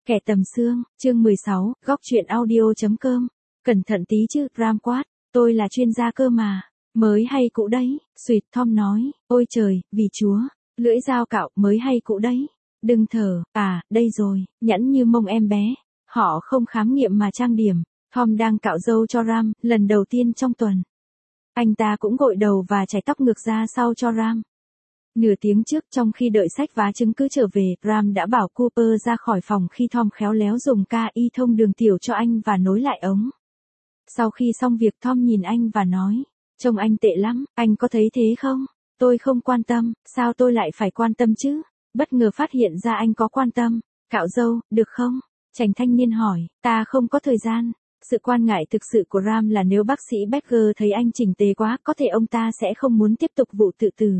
Kẻ tầm xương, chương 16, góc truyện audio.com. Cẩn thận tí chứ, Ram quát, tôi là chuyên gia cơ mà. Mới hay cũ đấy, Sweet Tom nói, ôi trời, vì chúa, lưỡi dao cạo, mới hay cũ đấy. Đừng thở, đây rồi, nhẵn như mông em bé. Họ không khám nghiệm mà trang điểm. Tom đang cạo râu cho Ram, lần đầu tiên trong tuần. Anh ta cũng gội đầu và chải tóc ngược ra sau cho Ram. Nửa tiếng trước, trong khi đợi sách vá chứng cứ trở về, Ram đã bảo Cooper ra khỏi phòng khi Tom khéo léo dùng KI thông đường tiểu cho anh và nối lại ống. Sau khi xong việc, Tom nhìn anh và nói, trông anh tệ lắm, anh có thấy thế không? Tôi không quan tâm, sao tôi lại phải quan tâm chứ? Bất ngờ phát hiện ra anh có quan tâm. Cạo râu, được không? Chàng thanh niên hỏi, ta không có thời gian. Sự quan ngại thực sự của Ram là nếu bác sĩ Becker thấy anh chỉnh tề quá, có thể ông ta sẽ không muốn tiếp tục vụ tự tử.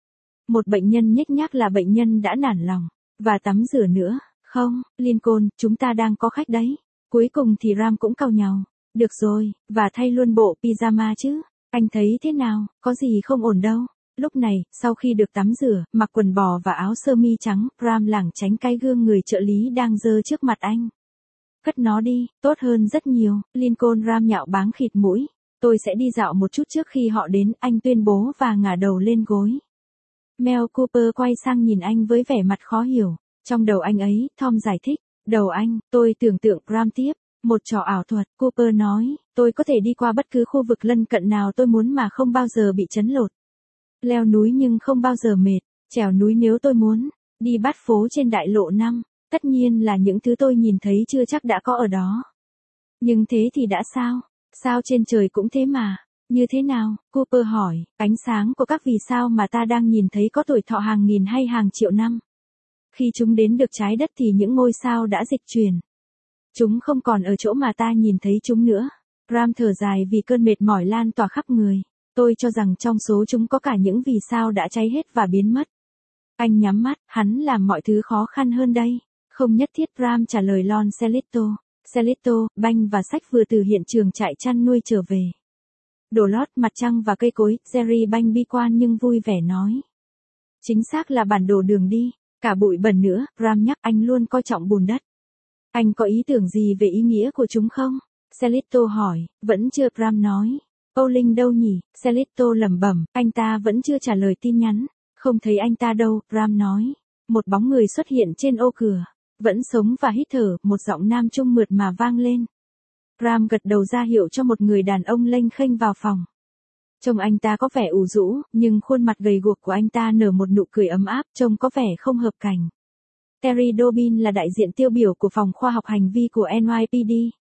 Một bệnh nhân nhếch nhác là bệnh nhân đã nản lòng. Và tắm rửa nữa, không, Lincoln, chúng ta đang có khách đấy. Cuối cùng thì Ram cũng cau nhàu. Được rồi, và thay luôn bộ pyjama chứ. Anh thấy thế nào, có gì không ổn đâu. Lúc này, sau khi được tắm rửa, mặc quần bò và áo sơ mi trắng, Ram lảng tránh cái gương người trợ lý đang giơ trước mặt anh. Cất nó đi, tốt hơn rất nhiều, Lincoln. Ram nhạo báng khịt mũi. Tôi sẽ đi dạo một chút trước khi họ đến, anh tuyên bố và ngả đầu lên gối. Mel Cooper quay sang nhìn anh với vẻ mặt khó hiểu. Trong đầu anh ấy, Tom giải thích. Đầu anh, tôi tưởng tượng, Ram tiếp. Một trò ảo thuật, Cooper nói, tôi có thể đi qua bất cứ khu vực lân cận nào tôi muốn mà không bao giờ bị chấn lột. Leo núi nhưng không bao giờ mệt, trèo núi nếu tôi muốn, đi bát phố trên đại lộ 5. Tất nhiên là những thứ tôi nhìn thấy chưa chắc đã có ở đó. Nhưng thế thì đã sao? Sao trên trời cũng thế mà. Như thế nào? Cooper hỏi, ánh sáng của các vì sao mà ta đang nhìn thấy có tuổi thọ hàng nghìn hay hàng triệu năm. Khi chúng đến được trái đất thì những ngôi sao đã dịch chuyển. Chúng không còn ở chỗ mà ta nhìn thấy chúng nữa. Ram thở dài vì cơn mệt mỏi lan tỏa khắp người. Tôi cho rằng trong số chúng có cả những vì sao đã cháy hết và biến mất. Anh nhắm mắt, hắn làm mọi thứ khó khăn hơn đây. Không nhất thiết, Ram trả lời Lon Celito. Celito, banh và sách vừa từ hiện trường trại chăn nuôi trở về. Đồ lót, mặt trăng và cây cối, Jerry banh bi quan nhưng vui vẻ nói. Chính xác là bản đồ đường đi, cả bụi bẩn nữa, Ram nhắc, anh luôn coi trọng bùn đất. Anh có ý tưởng gì về ý nghĩa của chúng không? Celito hỏi, vẫn chưa, Ram nói. Âu Linh đâu nhỉ? Celito lẩm bẩm, anh ta vẫn chưa trả lời tin nhắn. Không thấy anh ta đâu, Ram nói. Một bóng người xuất hiện trên ô cửa. Vẫn sống và hít thở, một giọng nam trung mượt mà vang lên. Ram gật đầu ra hiệu cho một người đàn ông lênh khênh vào phòng. Trông anh ta có vẻ ủ rũ, nhưng khuôn mặt gầy guộc của anh ta nở một nụ cười ấm áp, trông có vẻ không hợp cảnh. Terry Dobbin là đại diện tiêu biểu của phòng khoa học hành vi của NYPD.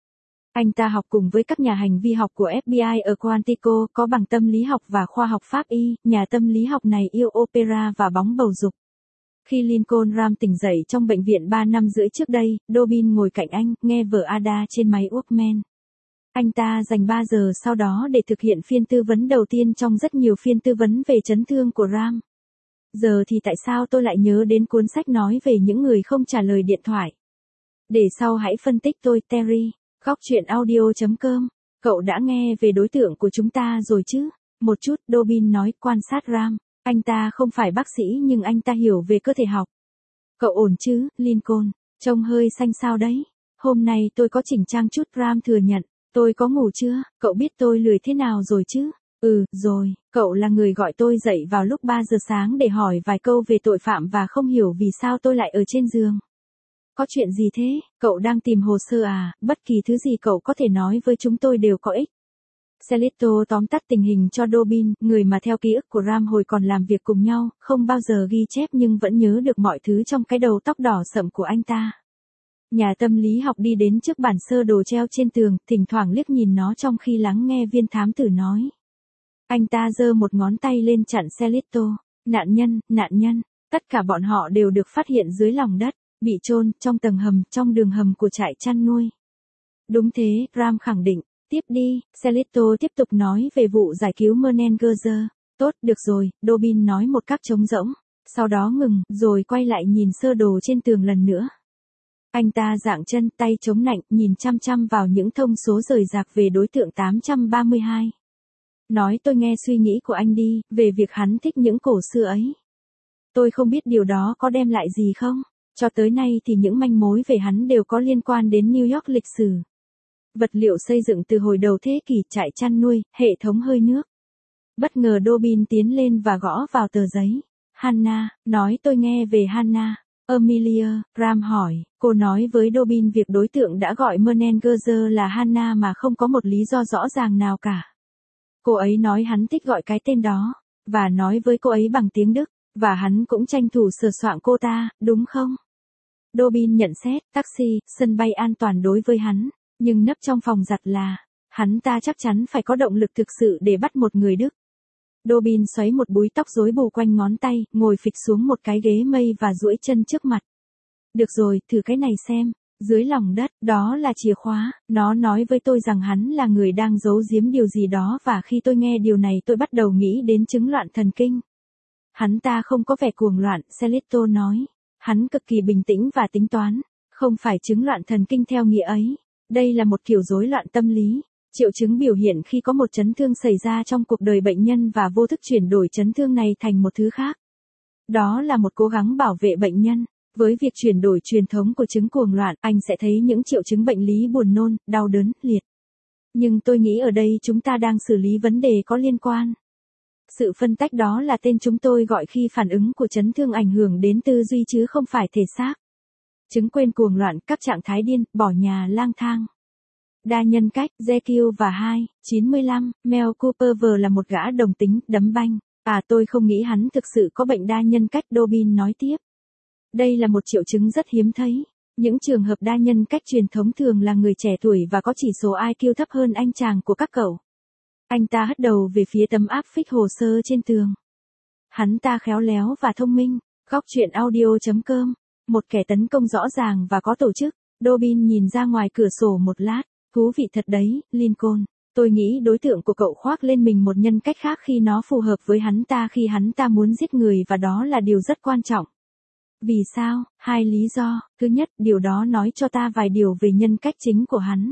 Anh ta học cùng với các nhà hành vi học của FBI ở Quantico, có bằng tâm lý học và khoa học pháp y. Nhà tâm lý học này yêu opera và bóng bầu dục. Khi Lincoln Ram tỉnh dậy trong bệnh viện 3 năm rưỡi trước đây, Dobbin ngồi cạnh anh, nghe vở Ada trên máy Walkman. Anh ta dành 3 giờ sau đó để thực hiện phiên tư vấn đầu tiên trong rất nhiều phiên tư vấn về chấn thương của Ram. Giờ thì tại sao tôi lại nhớ đến cuốn sách nói về những người không trả lời điện thoại? Để sau hãy phân tích tôi, Terry. Góc truyện audio.com. Cậu đã nghe về đối tượng của chúng ta rồi chứ? Một chút, Dobbin nói, quan sát Ram. Anh ta không phải bác sĩ nhưng anh ta hiểu về cơ thể học. Cậu ổn chứ, Lincoln? Trông hơi xanh xao đấy. Hôm nay tôi có chỉnh trang chút, Ram thừa nhận. Tôi có ngủ chưa? Cậu biết tôi lười thế nào rồi chứ? Ừ, rồi, cậu là người gọi tôi dậy vào lúc 3 giờ sáng để hỏi vài câu về tội phạm và không hiểu vì sao tôi lại ở trên giường. Có chuyện gì thế? Cậu đang tìm hồ sơ à? Bất kỳ thứ gì cậu có thể nói với chúng tôi đều có ích. Celito tóm tắt tình hình cho Dobbin, người mà theo ký ức của Ram hồi còn làm việc cùng nhau, không bao giờ ghi chép nhưng vẫn nhớ được mọi thứ trong cái đầu tóc đỏ sậm của anh ta. Nhà tâm lý học đi đến trước bản sơ đồ treo trên tường, thỉnh thoảng liếc nhìn nó trong khi lắng nghe viên thám tử nói. Anh ta giơ một ngón tay lên chặn Celito. Nạn nhân, tất cả bọn họ đều được phát hiện dưới lòng đất, bị chôn trong tầng hầm, trong đường hầm của trại chăn nuôi. Đúng thế, Ram khẳng định. Tiếp đi, Celito tiếp tục nói về vụ giải cứu Menengerzer. Tốt, được rồi, Dobbin nói một cách trống rỗng. Sau đó ngừng, rồi quay lại nhìn sơ đồ trên tường lần nữa. Anh ta dạng chân, tay chống nạnh, nhìn chăm chăm vào những thông số rời rạc về đối tượng 832. Nói tôi nghe suy nghĩ của anh đi, về việc hắn thích những cổ xưa ấy. Tôi không biết điều đó có đem lại gì không? Cho tới nay thì những manh mối về hắn đều có liên quan đến New York lịch sử. Vật liệu xây dựng từ hồi đầu thế kỷ, trại chăn nuôi, hệ thống hơi nước. Bất ngờ Dobbin tiến lên và gõ vào tờ giấy. Hannah, nói tôi nghe về Hannah. Amelia, Graham hỏi, cô nói với Dobbin việc đối tượng đã gọi Menengerger là Hannah mà không có một lý do rõ ràng nào cả. Cô ấy nói hắn thích gọi cái tên đó, và nói với cô ấy bằng tiếng Đức, và hắn cũng tranh thủ sờ soạng cô ta, đúng không? Dobbin nhận xét, taxi, sân bay an toàn đối với hắn, nhưng nấp trong phòng giặt là, hắn ta chắc chắn phải có động lực thực sự để bắt một người Đức. Dobbin xoáy một búi tóc rối bù quanh ngón tay, ngồi phịch xuống một cái ghế mây và duỗi chân trước mặt. Được rồi, thử cái này xem. Dưới lòng đất, đó là chìa khóa. Nó nói với tôi rằng hắn là người đang giấu giếm điều gì đó và khi tôi nghe điều này tôi bắt đầu nghĩ đến chứng loạn thần kinh. Hắn ta không có vẻ cuồng loạn, Celito nói. Hắn cực kỳ bình tĩnh và tính toán. Không phải chứng loạn thần kinh theo nghĩa ấy. Đây là một kiểu rối loạn tâm lý. Triệu chứng biểu hiện khi có một chấn thương xảy ra trong cuộc đời bệnh nhân và vô thức chuyển đổi chấn thương này thành một thứ khác. Đó là một cố gắng bảo vệ bệnh nhân. Với việc chuyển đổi truyền thống của chứng cuồng loạn, anh sẽ thấy những triệu chứng bệnh lý buồn nôn, đau đớn, liệt. Nhưng tôi nghĩ ở đây chúng ta đang xử lý vấn đề có liên quan. Sự phân tách đó là tên chúng tôi gọi khi phản ứng của chấn thương ảnh hưởng đến tư duy chứ không phải thể xác. Chứng quên cuồng loạn, các trạng thái điên, bỏ nhà lang thang. Đa nhân cách, Jekyll và 2, 95, Mel Cooper là một gã đồng tính, đấm banh. Tôi không nghĩ hắn thực sự có bệnh đa nhân cách, Dobbin nói tiếp. Đây là một triệu chứng rất hiếm thấy. Những trường hợp đa nhân cách truyền thống thường là người trẻ tuổi và có chỉ số IQ thấp hơn anh chàng của các cậu. Anh ta hất đầu về phía tấm áp phích hồ sơ trên tường. Hắn ta khéo léo và thông minh. Góc truyện audio.com. Một kẻ tấn công rõ ràng và có tổ chức. Dobbin nhìn ra ngoài cửa sổ một lát. Thú vị thật đấy, Lincoln. Tôi nghĩ đối tượng của cậu khoác lên mình một nhân cách khác khi nó phù hợp với hắn ta khi hắn ta muốn giết người và đó là điều rất quan trọng. Vì sao? 2 lý do. Thứ nhất, điều đó nói cho ta vài điều về nhân cách chính của hắn.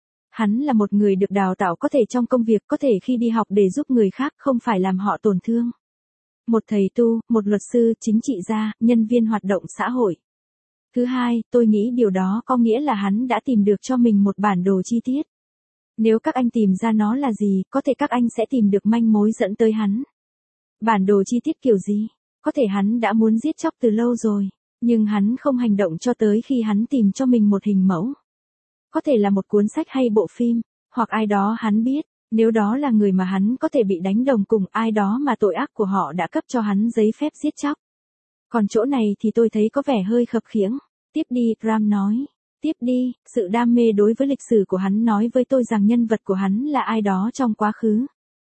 Hắn là một người được đào tạo có thể trong công việc, có thể khi đi học để giúp người khác, không phải làm họ tổn thương. Một thầy tu, một luật sư, chính trị gia, nhân viên hoạt động xã hội. Thứ hai, tôi nghĩ điều đó có nghĩa là hắn đã tìm được cho mình một bản đồ chi tiết. Nếu các anh tìm ra nó là gì, có thể các anh sẽ tìm được manh mối dẫn tới hắn. Bản đồ chi tiết kiểu gì? Có thể hắn đã muốn giết chóc từ lâu rồi, nhưng hắn không hành động cho tới khi hắn tìm cho mình một hình mẫu. Có thể là một cuốn sách hay bộ phim, hoặc ai đó hắn biết, nếu đó là người mà hắn có thể bị đánh đồng cùng ai đó mà tội ác của họ đã cấp cho hắn giấy phép giết chóc. Còn chỗ này thì tôi thấy có vẻ hơi khập khiễng. Tiếp đi, Graham nói. Tiếp đi, sự đam mê đối với lịch sử của hắn nói với tôi rằng nhân vật của hắn là ai đó trong quá khứ.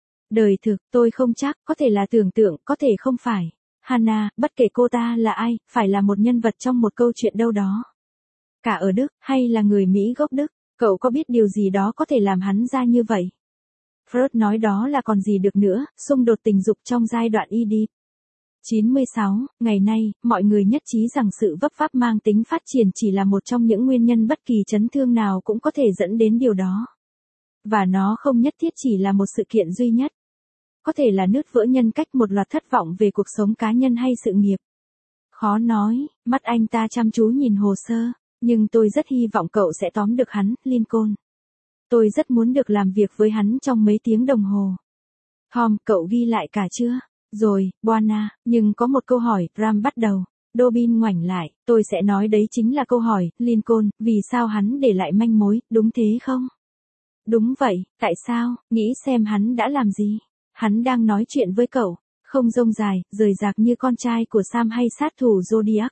Đời thực, tôi không chắc, có thể là tưởng tượng, có thể không phải. Hannah, bất kể cô ta là ai, phải là một nhân vật trong một câu chuyện đâu đó. Cả ở Đức, hay là người Mỹ gốc Đức, cậu có biết điều gì đó có thể làm hắn ra như vậy? Freud nói đó là còn gì được nữa, xung đột tình dục trong giai đoạn Oedip. 96, ngày nay, mọi người nhất trí rằng sự vấp váp mang tính phát triển chỉ là một trong những nguyên nhân bất kỳ chấn thương nào cũng có thể dẫn đến điều đó. Và nó không nhất thiết chỉ là một sự kiện duy nhất. Có thể là nứt vỡ nhân cách, một loạt thất vọng về cuộc sống cá nhân hay sự nghiệp. Khó nói, mắt anh ta chăm chú nhìn hồ sơ, nhưng tôi rất hy vọng cậu sẽ tóm được hắn, Lincoln. Tôi rất muốn được làm việc với hắn trong mấy tiếng đồng hồ. Tom, cậu ghi lại cả chưa? Rồi, Buana, nhưng có một câu hỏi, Ram bắt đầu. Dobbin ngoảnh lại, tôi sẽ nói đấy chính là câu hỏi, Lincoln, vì sao hắn để lại manh mối, đúng thế không? Đúng vậy, tại sao, nghĩ xem hắn đã làm gì? Hắn đang nói chuyện với cậu, không rông dài, rời rạc như con trai của Sam hay sát thủ Zodiac.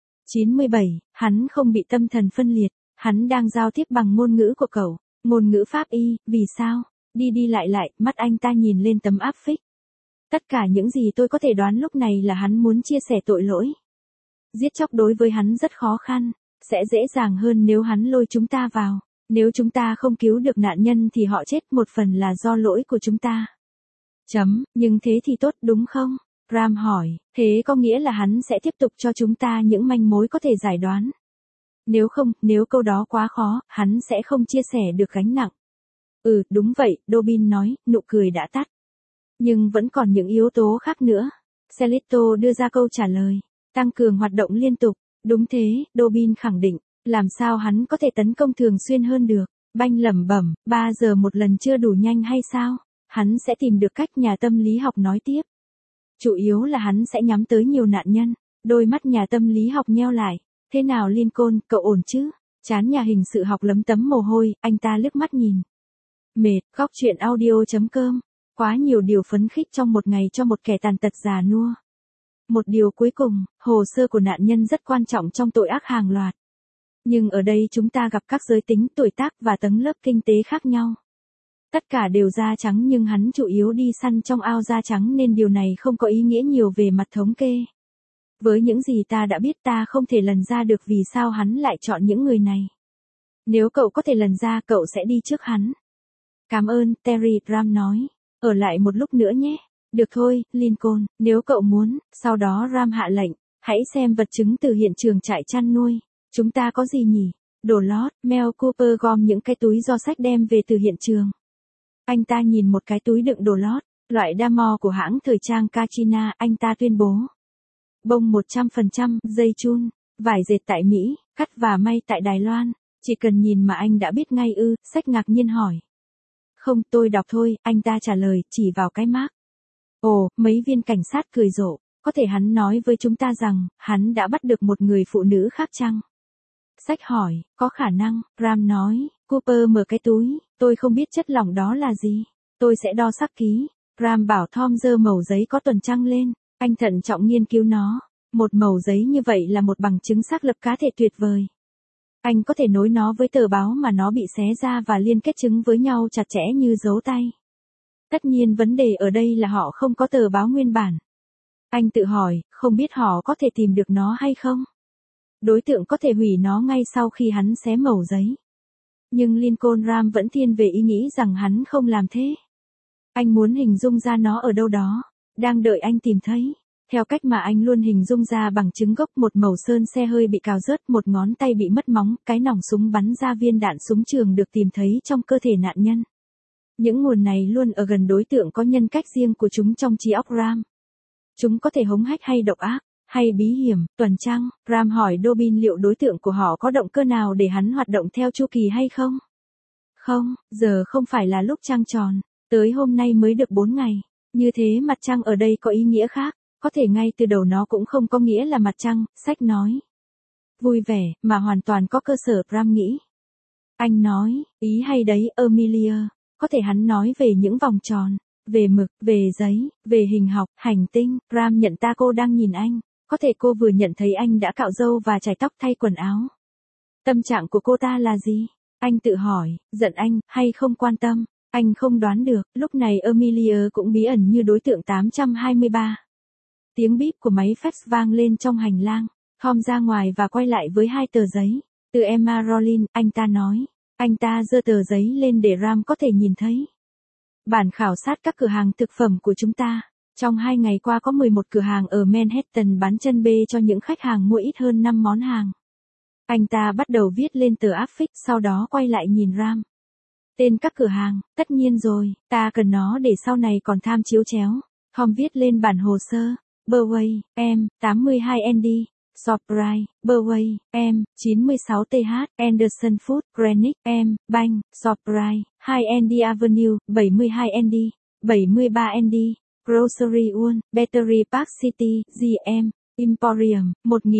97, hắn không bị tâm thần phân liệt, hắn đang giao tiếp bằng ngôn ngữ của cậu, ngôn ngữ pháp y, vì sao? Đi đi lại lại, mắt anh ta nhìn lên tấm áp phích. Tất cả những gì tôi có thể đoán lúc này là hắn muốn chia sẻ tội lỗi. Giết chóc đối với hắn rất khó khăn, sẽ dễ dàng hơn nếu hắn lôi chúng ta vào. Nếu chúng ta không cứu được nạn nhân thì họ chết, một phần là do lỗi của chúng ta. Nhưng thế thì tốt đúng không? Ram hỏi, thế có nghĩa là hắn sẽ tiếp tục cho chúng ta những manh mối có thể giải đoán. Nếu không, nếu câu đó quá khó, hắn sẽ không chia sẻ được gánh nặng. Đúng vậy, Dobbin nói, nụ cười đã tắt. Nhưng vẫn còn những yếu tố khác nữa. Celito đưa ra câu trả lời. Tăng cường hoạt động liên tục. Đúng thế, Dobin khẳng định, làm sao hắn có thể tấn công thường xuyên hơn được. Banh lẩm bẩm, 3 giờ một lần chưa đủ nhanh hay sao? Hắn sẽ tìm được cách, nhà tâm lý học nói tiếp. Chủ yếu là hắn sẽ nhắm tới nhiều nạn nhân. Đôi mắt nhà tâm lý học nheo lại. Thế nào Lincoln, cậu ổn chứ? Chán nhà hình sự học lấm tấm mồ hôi, anh ta liếc mắt nhìn. Mệt, góc chuyện audio.com. Quá nhiều điều phấn khích trong một ngày cho một kẻ tàn tật già nua. Một điều cuối cùng, hồ sơ của nạn nhân rất quan trọng trong tội ác hàng loạt. Nhưng ở đây chúng ta gặp các giới tính, tuổi tác và tầng lớp kinh tế khác nhau. Tất cả đều da trắng nhưng hắn chủ yếu đi săn trong ao da trắng nên điều này không có ý nghĩa nhiều về mặt thống kê. Với những gì ta đã biết ta không thể lần ra được vì sao hắn lại chọn những người này. Nếu cậu có thể lần ra cậu sẽ đi trước hắn. Cảm ơn, Terry, Ram nói. Ở lại một lúc nữa nhé. Được thôi, Lincoln, nếu cậu muốn. Sau đó Ram hạ lệnh, hãy xem vật chứng từ hiện trường trại chăn nuôi. Chúng ta có gì nhỉ? Đồ lót, Mel Cooper gom những cái túi do sách đem về từ hiện trường. Anh ta nhìn một cái túi đựng đồ lót, loại Damor của hãng thời trang Kachina, anh ta tuyên bố. Bông 100%, dây chun, vải dệt tại Mỹ, cắt và may tại Đài Loan. Chỉ cần nhìn mà anh đã biết ngay ư, sách ngạc nhiên hỏi. Không, tôi đọc thôi, anh ta trả lời, chỉ vào cái mác. Ồ, mấy viên cảnh sát cười rộ, có thể hắn nói với chúng ta rằng, hắn đã bắt được một người phụ nữ khác chăng? Sách hỏi, có khả năng, Ram nói, Cooper mở cái túi, tôi không biết chất lỏng đó là gì, tôi sẽ đo sắc ký. Ram bảo Tom giơ mẩu giấy có tuần trăng lên, anh thận trọng nghiên cứu nó, một mẩu giấy như vậy là một bằng chứng xác lập cá thể tuyệt vời. Anh có thể nối nó với tờ báo mà nó bị xé ra và liên kết chứng với nhau chặt chẽ như dấu tay. Tất nhiên vấn đề ở đây là họ không có tờ báo nguyên bản. Anh tự hỏi, không biết họ có thể tìm được nó hay không? Đối tượng có thể hủy nó ngay sau khi hắn xé mẩu giấy. Nhưng Lincoln Ram vẫn thiên về ý nghĩ rằng hắn không làm thế. Anh muốn hình dung ra nó ở đâu đó, đang đợi anh tìm thấy. Theo cách mà anh luôn hình dung ra bằng chứng gốc, một mẩu sơn xe hơi bị cào rớt, một ngón tay bị mất móng, cái nòng súng bắn ra viên đạn súng trường được tìm thấy trong cơ thể nạn nhân. Những nguồn này luôn ở gần đối tượng có nhân cách riêng của chúng trong trí óc Ram. Chúng có thể hống hách hay độc ác, hay bí hiểm, tuần trăng. Ram hỏi Dobin liệu đối tượng của họ có động cơ nào để hắn hoạt động theo chu kỳ hay không? Không, giờ không phải là lúc trăng tròn, tới hôm nay mới được 4 ngày. Như thế mặt trăng ở đây có ý nghĩa khác, có thể ngay từ đầu nó cũng không có nghĩa là mặt trăng, sách nói. Vui vẻ, mà hoàn toàn có cơ sở, Ram nghĩ. Anh nói, ý hay đấy, Amelia, có thể hắn nói về những vòng tròn, về mực, về giấy, về hình học, hành tinh. Ram nhận ra cô đang nhìn anh, có thể cô vừa nhận thấy anh đã cạo râu và chải tóc thay quần áo. Tâm trạng của cô ta là gì? Anh tự hỏi, giận anh, hay không quan tâm? Anh không đoán được, lúc này Amelia cũng bí ẩn như đối tượng 823. Tiếng bíp của máy fax vang lên trong hành lang. Tom ra ngoài và quay lại với 2 tờ giấy. Từ Emma Rollin, anh ta nói. Anh ta giơ tờ giấy lên để Ram có thể nhìn thấy. Bản khảo sát các cửa hàng thực phẩm của chúng ta. Trong 2 ngày qua có 11 cửa hàng ở Manhattan bán chân bê cho những khách hàng mua ít hơn 5 món hàng. Anh ta bắt đầu viết lên tờ áp phích, sau đó quay lại nhìn Ram. Tên các cửa hàng, tất nhiên rồi, ta cần nó để sau này còn tham chiếu chéo. Tom viết lên bản hồ sơ. Burway, M, 82ND, Shoprite, Burway, M, 96TH, Anderson Food, Greenwich, M, Bank, Shoprite, 2ND Avenue, 72ND, 73ND, Grocery One, Battery Park City, GM, Emporium,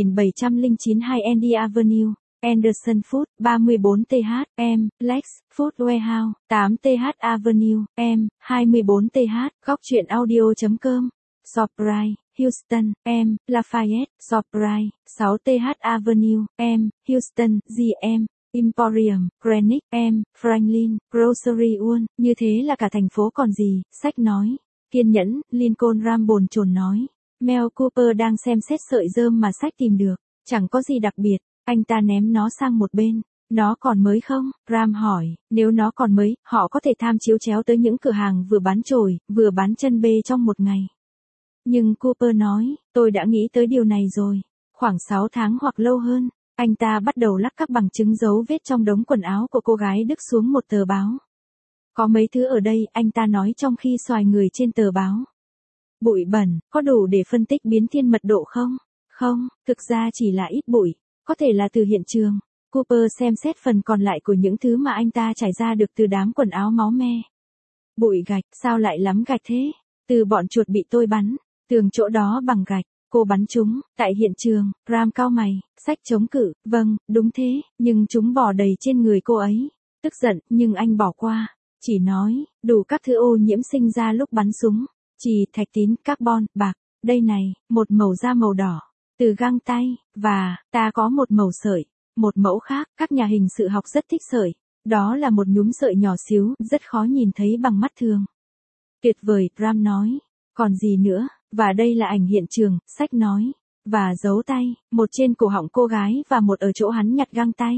1709 2ND Avenue, Anderson Food, 34TH, M, Lex, Food Warehouse, 8TH Avenue, M, 24TH, góc chuyện audio.com. Shoprite, Houston, M, Lafayette, Shoprite, 6TH Avenue, M, Houston, GM, Emporium, Greenwich, M, Franklin, Grocery One, như thế là cả thành phố còn gì, sách nói. Kiên nhẫn, Lincoln Ram bồn chồn nói. Mel Cooper đang xem xét sợi rơm mà sách tìm được, chẳng có gì đặc biệt, anh ta ném nó sang một bên. Nó còn mới không? Ram hỏi, nếu nó còn mới, họ có thể tham chiếu chéo tới những cửa hàng vừa bán chổi, vừa bán chân bê trong một ngày. Nhưng Cooper nói, tôi đã nghĩ tới điều này rồi. Khoảng 6 tháng hoặc lâu hơn, anh ta bắt đầu lắc các bằng chứng dấu vết trong đống quần áo của cô gái Đức xuống một tờ báo. Có mấy thứ ở đây, anh ta nói trong khi xoài người trên tờ báo. Bụi bẩn, có đủ để phân tích biến thiên mật độ không? Không, thực ra chỉ là ít bụi, có thể là từ hiện trường. Cooper xem xét phần còn lại của những thứ mà anh ta trải ra được từ đám quần áo máu me. Bụi gạch, sao lại lắm gạch thế? Từ bọn chuột bị tôi bắn, tường chỗ đó bằng gạch, cô bắn chúng, tại hiện trường. Graham cau mày, sách chống cự, vâng, đúng thế, nhưng chúng bò đầy trên người cô ấy. Tức giận, nhưng anh bỏ qua, chỉ nói, đủ các thứ ô nhiễm sinh ra lúc bắn súng, chì, thạch tín, carbon, bạc, đây này, một màu da màu đỏ, từ găng tay, và, ta có một màu sợi, một mẫu khác, các nhà hình sự học rất thích sợi, đó là một nhúm sợi nhỏ xíu, rất khó nhìn thấy bằng mắt thường. Tuyệt vời, Graham nói, còn gì nữa, và đây là ảnh hiện trường, sách nói, và dấu tay, một trên cổ họng cô gái và một ở chỗ hắn nhặt găng tay.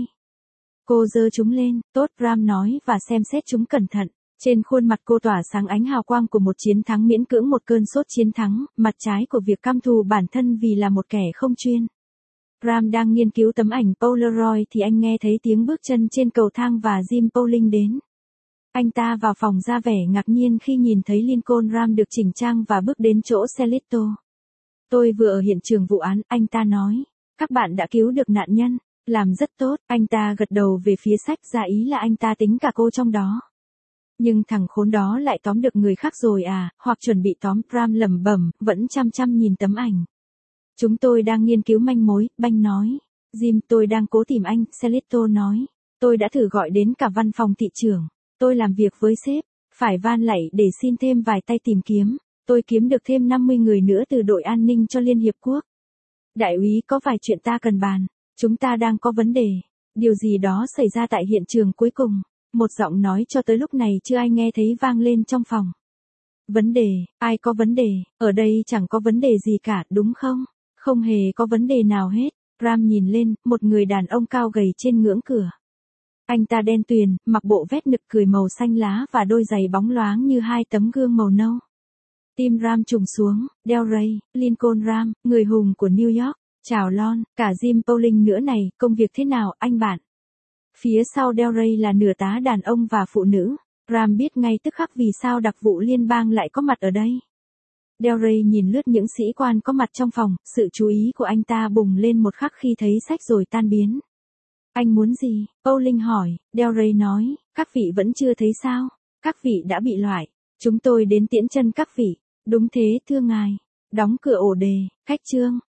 Cô giơ chúng lên, tốt, Graham nói và xem xét chúng cẩn thận. Trên khuôn mặt cô tỏa sáng ánh hào quang của một chiến thắng miễn cưỡng, một cơn sốt chiến thắng, mặt trái của việc căm thù bản thân vì là một kẻ không chuyên. Graham đang nghiên cứu tấm ảnh Polaroid thì anh nghe thấy tiếng bước chân trên cầu thang và Jim Pauling đến. Anh ta vào phòng ra vẻ ngạc nhiên khi nhìn thấy Lincoln Graham được chỉnh trang và bước đến chỗ Celito. Tôi vừa ở hiện trường vụ án, anh ta nói. Các bạn đã cứu được nạn nhân, làm rất tốt, anh ta gật đầu về phía sách, ra ý là anh ta tính cả cô trong đó. Nhưng thằng khốn đó lại tóm được người khác rồi à, hoặc chuẩn bị tóm, Graham lẩm bẩm, vẫn chăm chăm nhìn tấm ảnh. Chúng tôi đang nghiên cứu manh mối, Banh nói. Jim, tôi đang cố tìm anh, Celito nói. Tôi đã thử gọi đến cả văn phòng thị trưởng. Tôi làm việc với sếp, phải van lạy để xin thêm vài tay tìm kiếm. Tôi kiếm được thêm 50 người nữa từ đội an ninh cho Liên Hiệp Quốc. Đại úy, có vài chuyện ta cần bàn. Chúng ta đang có vấn đề. Điều gì đó xảy ra tại hiện trường cuối cùng. Một giọng nói cho tới lúc này chưa ai nghe thấy vang lên trong phòng. Vấn đề, ai có vấn đề, ở đây chẳng có vấn đề gì cả, đúng không? Không hề có vấn đề nào hết. Graham nhìn lên, một người đàn ông cao gầy trên ngưỡng cửa. Anh ta đen tuyền, mặc bộ vest nực cười màu xanh lá và đôi giày bóng loáng như hai tấm gương màu nâu. Tim Graham trùng xuống, Del Rey, Lincoln Graham, người hùng của New York, chào Lon, cả Jim Pauling nữa này, công việc thế nào, anh bạn? Phía sau Del Rey là nửa tá đàn ông và phụ nữ. Graham biết ngay tức khắc vì sao đặc vụ liên bang lại có mặt ở đây. Del Rey nhìn lướt những sĩ quan có mặt trong phòng, sự chú ý của anh ta bùng lên một khắc khi thấy sách rồi tan biến. Anh muốn gì? Pauling hỏi. Del Rey nói, các vị vẫn chưa thấy sao? Các vị đã bị loại. Chúng tôi đến tiễn chân các vị. Đúng thế, thưa ngài. Đóng cửa ổ đề, khách trương.